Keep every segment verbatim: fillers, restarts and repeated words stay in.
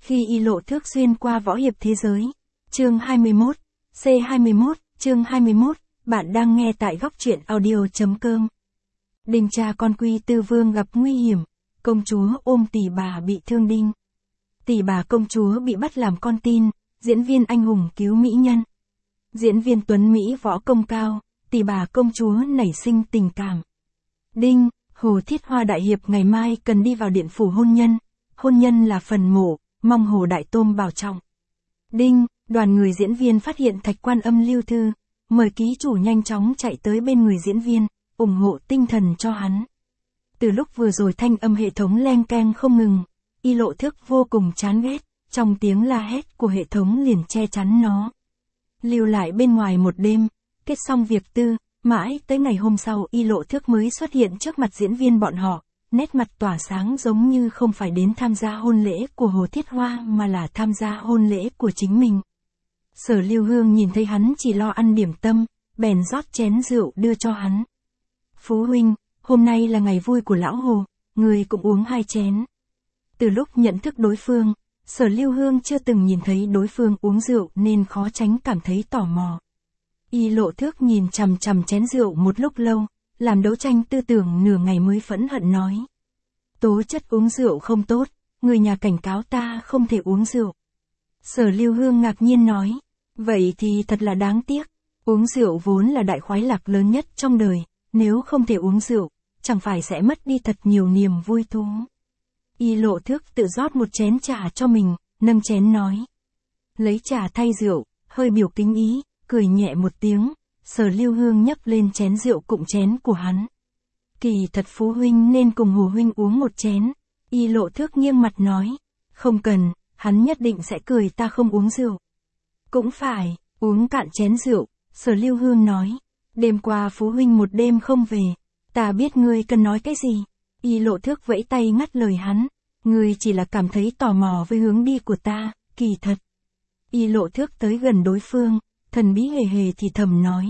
Khi Y Lộ Thước xuyên qua võ hiệp thế giới. Chương hai mươi mốt, C hai mươi mốt, chương hai mươi mốt, bạn đang nghe tại góc truyện audio.com. Đình cha con Quy Tư Vương gặp nguy hiểm, công chúa ôm tỷ bà bị thương đinh. Tỷ bà công chúa bị bắt làm con tin, diễn viên anh hùng cứu mỹ nhân. Diễn viên tuấn Mỹ võ công cao, tỷ bà công chúa nảy sinh tình cảm. Đinh, Hồ Thiết Hoa đại hiệp ngày mai cần đi vào điện phủ hôn nhân, hôn nhân là phần mộ, mong Hồ Đại Tôm bảo trọng. Đinh, đoàn người diễn viên phát hiện thạch quan âm lưu thư, mời ký chủ nhanh chóng chạy tới bên người diễn viên, ủng hộ tinh thần cho hắn. Từ lúc vừa rồi thanh âm hệ thống leng keng không ngừng, Y Lộ Thước vô cùng chán ghét, trong tiếng la hét của hệ thống liền che chắn nó. Lưu lại bên ngoài một đêm, kết xong việc tư, mãi tới ngày hôm sau Y Lộ Thước mới xuất hiện trước mặt diễn viên bọn họ, nét mặt tỏa sáng giống như không phải đến tham gia hôn lễ của Hồ Thiết Hoa mà là tham gia hôn lễ của chính mình. Sở Lưu Hương nhìn thấy hắn chỉ lo ăn điểm tâm, bèn rót chén rượu đưa cho hắn. Phú huynh, hôm nay là ngày vui của lão Hồ, người cũng uống hai chén. Từ lúc nhận thức đối phương, Sở Lưu Hương chưa từng nhìn thấy đối phương uống rượu nên khó tránh cảm thấy tò mò. Y Lộ Thước nhìn chằm chằm chén rượu một lúc lâu, làm đấu tranh tư tưởng nửa ngày mới phẫn hận nói. Tố chất uống rượu không tốt, người nhà cảnh cáo ta không thể uống rượu. Sở Lưu Hương ngạc nhiên nói, vậy thì thật là đáng tiếc, uống rượu vốn là đại khoái lạc lớn nhất trong đời, nếu không thể uống rượu, chẳng phải sẽ mất đi thật nhiều niềm vui thú. Y Lộ Thước tự rót một chén trà cho mình, nâng chén nói. Lấy trà thay rượu, hơi biểu kính ý, cười nhẹ một tiếng, Sở Lưu Hương nhấc lên chén rượu cụng chén của hắn. Kỳ thật Phú huynh nên cùng Hồ huynh uống một chén. Y Lộ Thước nghiêng mặt nói. Không cần, hắn nhất định sẽ cười ta không uống rượu. Cũng phải, uống cạn chén rượu, Sở Lưu Hương nói. Đêm qua Phú huynh một đêm không về, ta biết ngươi cần nói cái gì. Y Lộ Thước vẫy tay ngắt lời hắn. Ngươi chỉ là cảm thấy tò mò với hướng đi của ta, kỳ thật. Y Lộ Thước tới gần đối phương, thần bí hề hề thì thầm nói.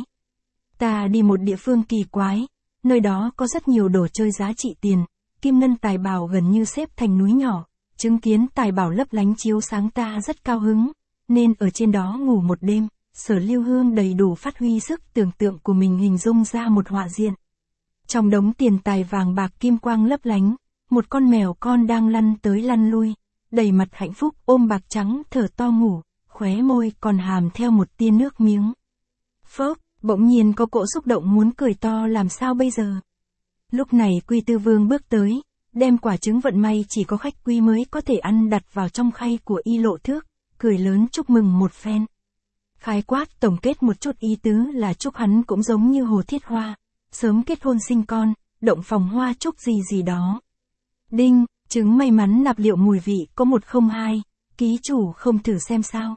Ta đi một địa phương kỳ quái, nơi đó có rất nhiều đồ chơi giá trị tiền, kim ngân tài bảo gần như xếp thành núi nhỏ, chứng kiến tài bảo lấp lánh chiếu sáng ta rất cao hứng, nên ở trên đó ngủ một đêm. Sở Lưu Hương đầy đủ phát huy sức tưởng tượng của mình hình dung ra một họa diện. Trong đống tiền tài vàng bạc kim quang lấp lánh, một con mèo con đang lăn tới lăn lui, đầy mặt hạnh phúc ôm bạc trắng thở to ngủ, khóe môi còn hàm theo một tia nước miếng. Phốc, bỗng nhiên có cỗ xúc động muốn cười to làm sao bây giờ. Lúc này Quy Tư Vương bước tới, đem quả trứng vận may chỉ có khách quý mới có thể ăn đặt vào trong khay của Y Lộ Thước, cười lớn chúc mừng một phen. Khái quát tổng kết một chút ý tứ là chúc hắn cũng giống như Hồ Thiết Hoa, sớm kết hôn sinh con, động phòng hoa chúc gì gì đó. Đinh, trứng may mắn nạp liệu mùi vị có một không hai, ký chủ không thử xem sao.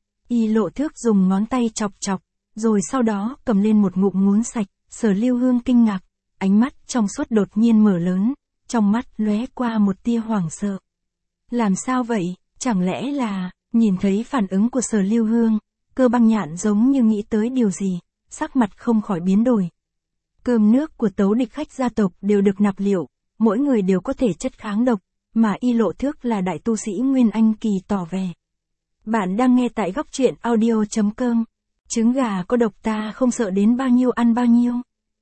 Y Lộ Thước dùng ngón tay chọc chọc, rồi sau đó cầm lên một ngụm ngún sạch. Sở Lưu Hương kinh ngạc, ánh mắt trong suốt đột nhiên mở lớn, trong mắt lóe qua một tia hoảng sợ. Làm sao vậy, chẳng lẽ là, nhìn thấy phản ứng của Sở Lưu Hương, Cơ Băng Nhạn giống như nghĩ tới điều gì, sắc mặt không khỏi biến đổi. Cơm nước của tấu địch khách gia tộc đều được nạp liệu, mỗi người đều có thể chất kháng độc, mà Y Lộ Thước là đại tu sĩ Nguyên Anh kỳ tỏ vẻ. Bạn đang nghe tại góc truyện audio.com. Trứng gà có độc ta không sợ đến bao nhiêu ăn bao nhiêu.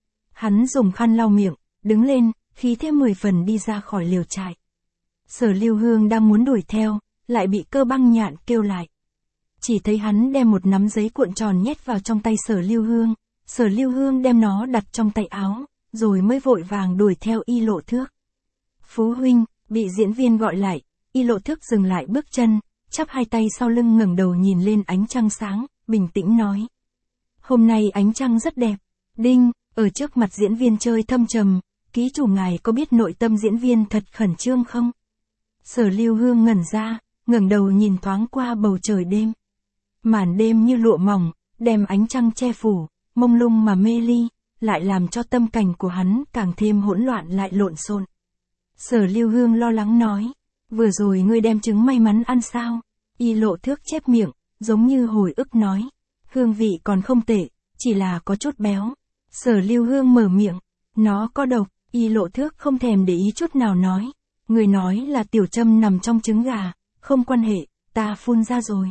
Hắn dùng khăn lau miệng, đứng lên, khí thế mười phần đi ra khỏi liều trại. Sở Lưu Hương đang muốn đuổi theo, lại bị Cơ Băng Nhạn kêu lại. Chỉ thấy hắn đem một nắm giấy cuộn tròn nhét vào trong tay Sở Lưu Hương, Sở Lưu Hương đem nó đặt trong tay áo, rồi mới vội vàng đuổi theo Y Lộ Thước. Phú huynh, bị diễn viên gọi lại, Y Lộ Thước dừng lại bước chân, chắp hai tay sau lưng ngẩng đầu nhìn lên ánh trăng sáng, bình tĩnh nói. Hôm nay ánh trăng rất đẹp. Đinh, ở trước mặt diễn viên chơi thâm trầm, ký chủ ngài có biết nội tâm diễn viên thật khẩn trương không? Sở Lưu Hương ngẩn ra, ngẩng đầu nhìn thoáng qua bầu trời đêm. Màn đêm như lụa mỏng, đem ánh trăng che phủ, mông lung mà mê ly, lại làm cho tâm cảnh của hắn càng thêm hỗn loạn lại lộn xộn. Sở Lưu Hương lo lắng nói, vừa rồi ngươi đem trứng may mắn ăn sao? Y Lộ Thước chép miệng, giống như hồi ức nói, hương vị còn không tệ, chỉ là có chút béo. Sở Lưu Hương mở miệng, nó có độc. Y Lộ Thước không thèm để ý chút nào nói, người nói là tiểu châm nằm trong trứng gà, không quan hệ, ta phun ra rồi.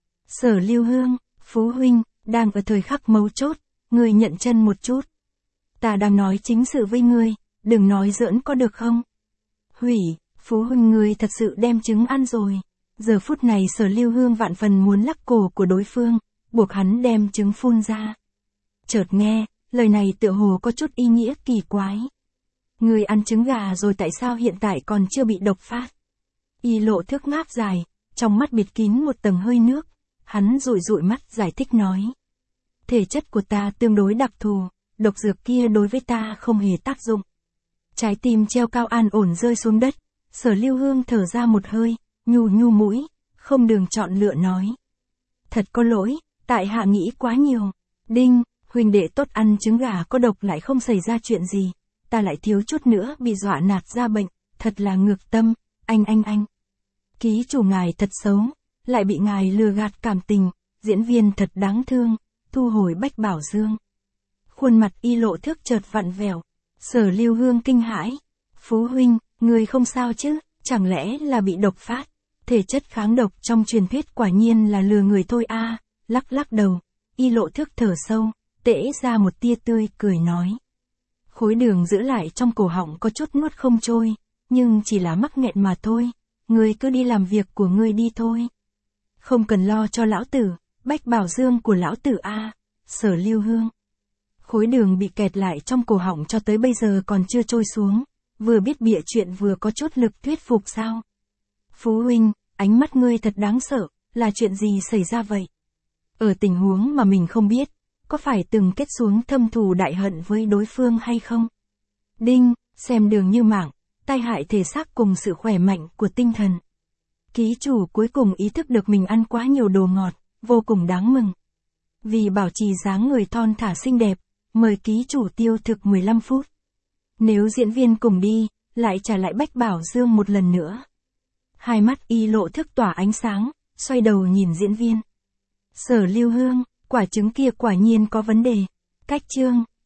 Sở Lưu Hương, Phú huynh, đang ở thời khắc mấu chốt, ngươi nhận chân một chút. Ta đang nói chính sự với ngươi, đừng nói giỡn có được không? Hủy, Phú huynh ngươi thật sự đem trứng ăn rồi. Giờ phút này Sở Lưu Hương vạn phần muốn lắc cổ của đối phương, buộc hắn đem trứng phun ra. Chợt nghe, lời này tựa hồ có chút ý nghĩa kỳ quái. Ngươi ăn trứng gà rồi tại sao hiện tại còn chưa bị độc phát? Y Lộ Thước ngáp dài, trong mắt bịt kín một tầng hơi nước, hắn dụi dụi mắt giải thích nói. Thể chất của ta tương đối đặc thù, độc dược kia đối với ta không hề tác dụng. Trái tim treo cao an ổn rơi xuống đất, Sở Lưu Hương thở ra một hơi, nhu nhu mũi, không đường chọn lựa nói. Thật có lỗi, tại hạ nghĩ quá nhiều. Đinh, huynh đệ tốt ăn trứng gà có độc lại không xảy ra chuyện gì, ta lại thiếu chút nữa bị dọa nạt ra bệnh, thật là ngược tâm, anh anh anh. Ký chủ ngài thật xấu, lại bị ngài lừa gạt cảm tình, diễn viên thật đáng thương, thu hồi Bách Bảo Dương. Khuôn mặt Y Lộ Thước chợt vặn vẹo, Sở Lưu Hương kinh hãi. Phú huynh, người không sao chứ, chẳng lẽ là bị độc phát? Thể chất kháng độc trong truyền thuyết quả nhiên là lừa người thôi a. À, lắc lắc đầu, Y Lộ Thước thở sâu, tễ ra một tia tươi cười nói. Khối đường giữ lại trong cổ họng có chút nuốt không trôi, nhưng chỉ là mắc nghẹn mà thôi, ngươi cứ đi làm việc của ngươi đi thôi. Không cần lo cho lão tử, Bách Bảo Dương của lão tử a. À, Sở Lưu Hương. Khối đường bị kẹt lại trong cổ họng cho tới bây giờ còn chưa trôi xuống, vừa biết bịa chuyện vừa có chút lực thuyết phục sao. Phú huynh, ánh mắt ngươi thật đáng sợ, là chuyện gì xảy ra vậy? Ở tình huống mà mình không biết, có phải từng kết xuống thâm thù đại hận với đối phương hay không? Đinh, xem đường như mạng, tai hại thể xác cùng sự khỏe mạnh của tinh thần. Ký chủ cuối cùng ý thức được mình ăn quá nhiều đồ ngọt, vô cùng đáng mừng. Vì bảo trì dáng người thon thả xinh đẹp, mời ký chủ tiêu thực mười lăm phút. Nếu diễn viên cùng đi, lại trả lại Bách Bảo Dương một lần nữa. Hai mắt Y Lộ Thước tỏa ánh sáng, xoay đầu nhìn diễn viên. Sở Lưu Hương, quả trứng kia quả nhiên có vấn đề. Cách chương.